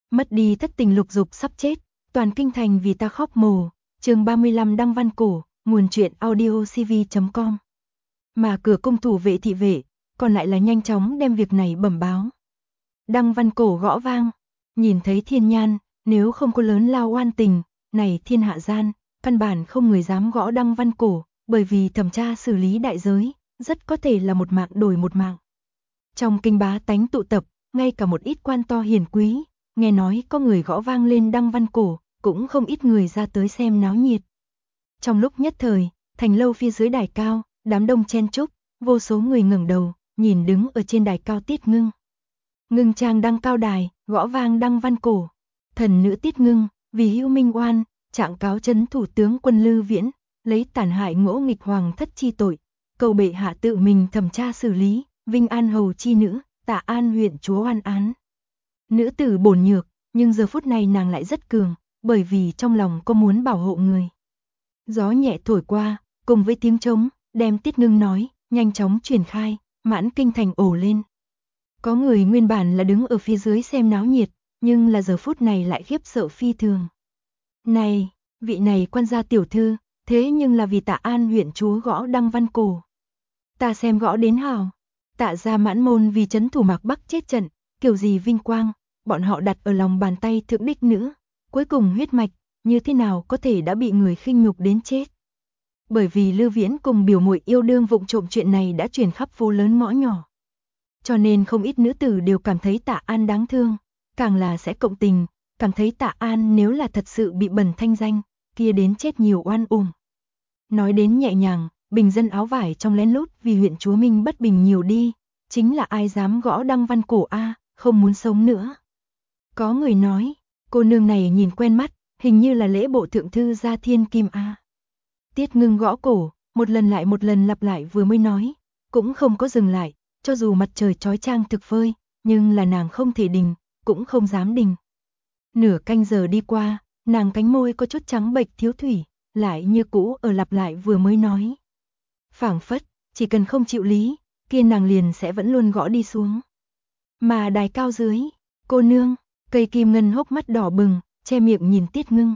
Mất đi thất tình lục dục sắp chết, toàn kinh thành vì ta khóc mồ. Chương 35 đăng văn cổ, nguồn truyện audiocv.com. Mà cửa cung thủ vệ thị vệ, còn lại là nhanh chóng đem việc này bẩm báo. Đăng văn cổ gõ vang, nhìn thấy thiên nhan, nếu không có lớn lao oan tình, này thiên hạ gian, căn bản không người dám gõ đăng văn cổ, bởi vì thẩm tra xử lý đại giới, rất có thể là một mạng đổi một mạng. Trong kinh bá tánh tụ tập, ngay cả một ít quan to hiền quý, nghe nói có người gõ vang lên đăng văn cổ, cũng không ít người ra tới xem náo nhiệt. Trong lúc nhất thời, thành lâu phía dưới đài cao, đám đông chen chúc, vô số người ngẩng đầu, nhìn đứng ở trên đài cao Tiết Ngưng. Ngưng trang đăng cao đài, gõ vang đăng văn cổ. Thần nữ Tiết Ngưng, vì hữu minh oan, trạng cáo trấn thủ tướng quân Lư Viễn, lấy tàn hại ngỗ nghịch hoàng thất chi tội, cầu bệ hạ tự mình thẩm tra xử lý, vinh an hầu chi nữ, Tạ An huyện chúa oan án. Nữ tử bổn nhược, nhưng giờ phút này nàng lại rất cường, bởi vì trong lòng có muốn bảo hộ người. Gió nhẹ thổi qua, cùng với tiếng trống, đem Tiết Ngưng nói, nhanh chóng truyền khai, mãn kinh thành ồ lên. Có người nguyên bản là đứng ở phía dưới xem náo nhiệt, nhưng là giờ phút này lại khiếp sợ phi thường. Này, vị này quan gia tiểu thư, thế nhưng là vì Tạ An huyện chúa gõ đăng văn cổ. Ta xem gõ đến hào, Tạ gia mãn môn vì trấn thủ Mạc Bắc chết trận, kiểu gì vinh quang, bọn họ đặt ở lòng bàn tay thượng đích nữ, cuối cùng huyết mạch, như thế nào có thể đã bị người khinh nhục đến chết. Bởi vì Lư Viễn cùng biểu muội yêu đương vụng trộm chuyện này đã truyền khắp phố lớn ngõ nhỏ. Cho nên không ít nữ tử đều cảm thấy Tạ An đáng thương, càng là sẽ cộng tình, cảm thấy Tạ An nếu là thật sự bị bẩn thanh danh, kia đến chết nhiều oan uổng. Nói đến nhẹ nhàng, bình dân áo vải trong lén lút vì huyện chúa Minh bất bình nhiều đi, chính là ai dám gõ đăng văn cổ a, không muốn sống nữa. Có người nói, cô nương này nhìn quen mắt, hình như là lễ bộ thượng thư gia thiên kim a. Tiết Ngưng gõ cổ, một lần lại một lần lặp lại vừa mới nói, cũng không có dừng lại, cho dù mặt trời chói chang thực phơi, nhưng là nàng không thể đình, cũng không dám đình. Nửa canh giờ đi qua, nàng cánh môi có chút trắng bệch thiếu thủy, lại như cũ ở lặp lại vừa mới nói. Phảng phất, chỉ cần không chịu lý, kia nàng liền sẽ vẫn luôn gõ đi xuống. Mà đài cao dưới, cô nương, cây kim ngân hốc mắt đỏ bừng, che miệng nhìn Tiết Ngưng.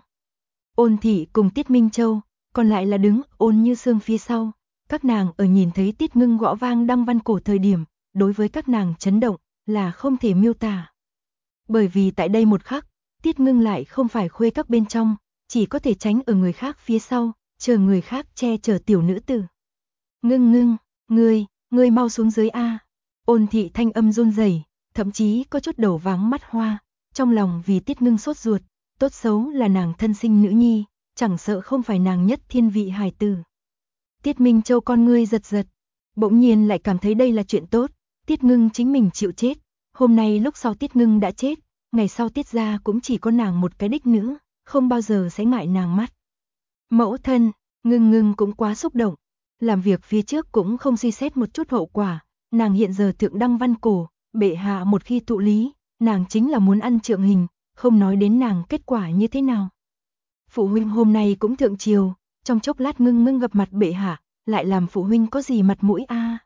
Ôn Thị cùng Tiết Minh Châu, còn lại là đứng Ôn Như Sương phía sau. Các nàng ở nhìn thấy Tiết Ngưng gõ vang đăng văn cổ thời điểm, đối với các nàng chấn động, là không thể miêu tả. Bởi vì tại đây một khắc, Tiết Ngưng lại không phải khuê các bên trong, chỉ có thể tránh ở người khác phía sau, chờ người khác che chở tiểu nữ tử. Ngưng Ngưng, ngươi mau xuống dưới a. Ôn Thị thanh âm run rẩy, thậm chí có chút đầu váng mắt hoa, trong lòng vì Tiết Ngưng sốt ruột, tốt xấu là nàng thân sinh nữ nhi, chẳng sợ không phải nàng nhất thiên vị hài tử. Tiết Minh Châu con ngươi giật giật, bỗng nhiên lại cảm thấy đây là chuyện tốt, Tiết Ngưng chính mình chịu chết, hôm nay lúc sau Tiết Ngưng đã chết, ngày sau Tiết gia cũng chỉ có nàng một cái đích nữ, không bao giờ sẽ ngại nàng mắt. Mẫu thân, Ngưng cũng quá xúc động, làm việc phía trước cũng không suy xét một chút hậu quả, nàng hiện giờ thượng đăng văn cổ, bệ hạ một khi tụ lý, nàng chính là muốn ăn trượng hình, không nói đến nàng kết quả như thế nào. Phụ huynh hôm nay cũng thượng triều, trong chốc lát Ngưng gặp mặt bệ hạ, lại làm phụ huynh có gì mặt mũi a.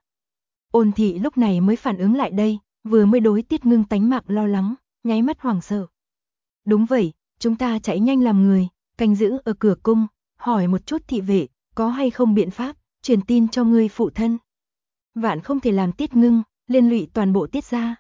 Ôn Thị lúc này mới phản ứng lại đây, vừa mới đối Tiết Ngưng tánh mạng lo lắng, nháy mắt hoảng sợ. Đúng vậy, chúng ta chạy nhanh làm người, canh giữ ở cửa cung, hỏi một chút thị vệ, có hay không biện pháp, truyền tin cho ngươi phụ thân. Vạn không thể làm Tiết Ngưng liên lụy toàn bộ Tiết gia.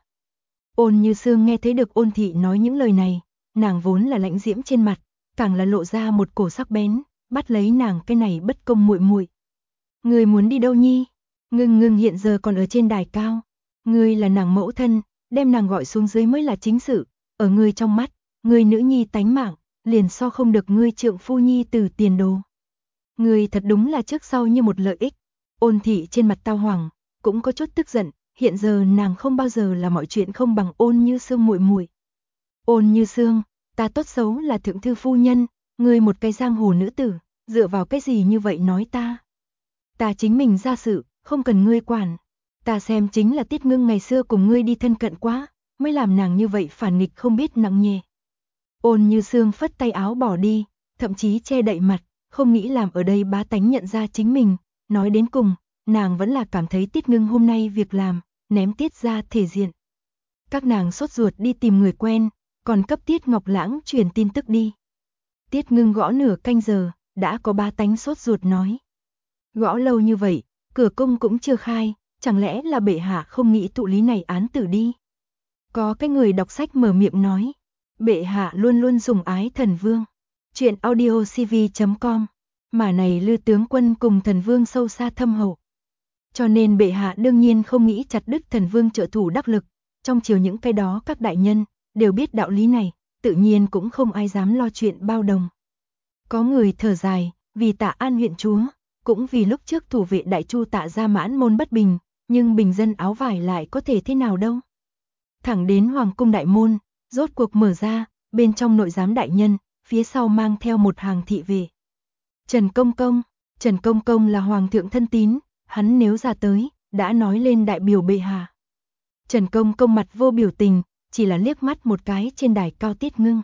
Ôn Như Sương nghe thấy được Ôn Thị nói những lời này, nàng vốn là lãnh diễm trên mặt, càng là lộ ra một cổ sắc bén, bắt lấy nàng cái này bất công muội muội. Ngươi muốn đi đâu nhi? Ngưng hiện giờ còn ở trên đài cao, ngươi là nàng mẫu thân, đem nàng gọi xuống dưới mới là chính sự, ở ngươi trong mắt, ngươi nữ nhi tánh mạng, liền so không được ngươi trượng phu nhi từ tiền đồ. Ngươi thật đúng là trước sau như một lợi ích. Ôn Thị trên mặt tao hoàng, cũng có chút tức giận, hiện giờ nàng không bao giờ là mọi chuyện không bằng Ôn Như Sương muội muội. Ôn Như Sương, ta tốt xấu là thượng thư phu nhân, ngươi một cái giang hồ nữ tử, dựa vào cái gì như vậy nói ta? Ta chính mình ra sự, không cần ngươi quản. Ta xem chính là Tiết Ngưng ngày xưa cùng ngươi đi thân cận quá, mới làm nàng như vậy phản nghịch không biết nặng nhẹ. Ôn Như Sương phất tay áo bỏ đi, thậm chí che đậy mặt, không nghĩ làm ở đây bá tánh nhận ra chính mình. Nói đến cùng, nàng vẫn là cảm thấy Tiết Ngưng hôm nay việc làm, ném Tiết ra thể diện. Các nàng sốt ruột đi tìm người quen, còn cấp Tiết Ngọc Lãng truyền tin tức đi. Tiết Ngưng gõ nửa canh giờ, đã có ba tánh sốt ruột nói. Gõ lâu như vậy, cửa cung cũng chưa khai, chẳng lẽ là bệ hạ không nghĩ thụ lý này án tử đi. Có cái người đọc sách mở miệng nói, bệ hạ luôn luôn sủng ái thần vương. Chuyện audiocv.com, mà này Lư tướng quân cùng thần vương sâu xa thâm hậu. Cho nên bệ hạ đương nhiên không nghĩ chặt đứt thần vương trợ thủ đắc lực, trong chiều những cái đó các đại nhân đều biết đạo lý này, tự nhiên cũng không ai dám lo chuyện bao đồng. Có người thở dài, vì Tạ An huyện chúa, cũng vì lúc trước thủ vệ đại chu Tạ gia mãn môn bất bình, nhưng bình dân áo vải lại có thể thế nào đâu. Thẳng đến hoàng cung đại môn, rốt cuộc mở ra, bên trong nội giám đại nhân, phía sau mang theo một hàng thị vệ. Trần Công Công là hoàng thượng thân tín, hắn nếu ra tới, đã nói lên đại biểu bệ hạ. Trần Công Công mặt vô biểu tình, chỉ là liếc mắt một cái trên đài cao Tiết Ngưng.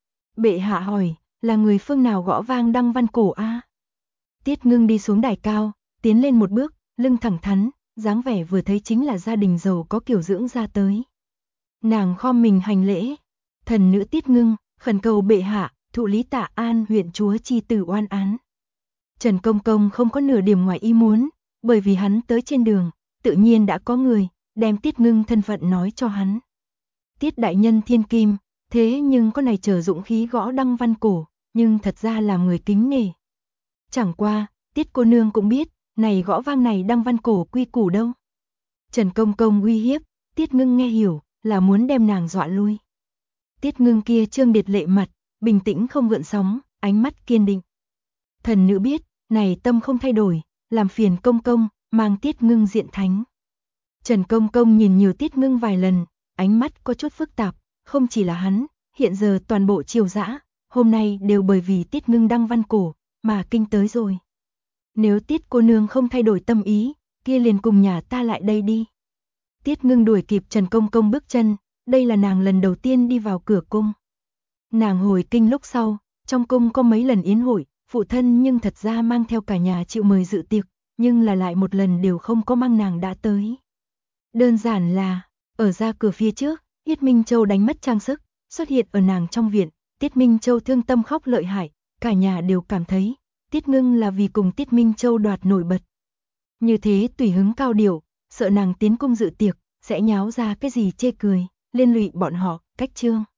Bệ hạ hỏi, là người phương nào gõ vang đăng văn cổ a? Tiết Ngưng đi xuống đài cao, tiến lên một bước, lưng thẳng thắn, dáng vẻ vừa thấy chính là gia đình giàu có kiểu dưỡng ra tới. Nàng khom mình hành lễ, thần nữ Tiết Ngưng, khẩn cầu bệ hạ, thụ lý Tạ An huyện chúa chi tử oan án. Trần Công Công không có nửa điểm ngoài ý muốn, bởi vì hắn tới trên đường, tự nhiên đã có người đem Tiết Ngưng thân phận nói cho hắn. Tiết đại nhân thiên kim, thế nhưng có này chờ dũng khí gõ đăng văn cổ, nhưng thật ra làm người kính nể. Chẳng qua, Tiết cô nương cũng biết, này gõ vang này đăng văn cổ quy củ đâu. Trần Công Công uy hiếp, Tiết Ngưng nghe hiểu, là muốn đem nàng dọa lui. Tiết Ngưng kia trương điệt lệ mặt, bình tĩnh không gợn sóng, ánh mắt kiên định. Thần nữ biết, này tâm không thay đổi, làm phiền Công Công, mang Tiết Ngưng diện thánh. Trần Công Công nhìn nhiều Tiết Ngưng vài lần, ánh mắt có chút phức tạp, không chỉ là hắn, hiện giờ toàn bộ triều dã, hôm nay đều bởi vì Tiết Ngưng đăng văn cổ, mà kinh tới rồi. Nếu Tiết cô nương không thay đổi tâm ý, kia liền cùng nhà ta lại đây đi. Tiết Ngưng đuổi kịp Trần Công Công bước chân, đây là nàng lần đầu tiên đi vào cửa cung. Nàng hồi kinh lúc sau, trong cung có mấy lần yến hội, phụ thân nhưng thật ra mang theo cả nhà chịu mời dự tiệc, nhưng là lại một lần đều không có mang nàng đã tới. Đơn giản là, ở ra cửa phía trước, Tiết Minh Châu đánh mất trang sức, xuất hiện ở nàng trong viện, Tiết Minh Châu thương tâm khóc lợi hại, cả nhà đều cảm thấy, Tiết Ngưng là vì cùng Tiết Minh Châu đoạt nổi bật. Như thế tùy hứng cao điệu, sợ nàng tiến cung dự tiệc, sẽ nháo ra cái gì chê cười, liên lụy bọn họ, cách trương.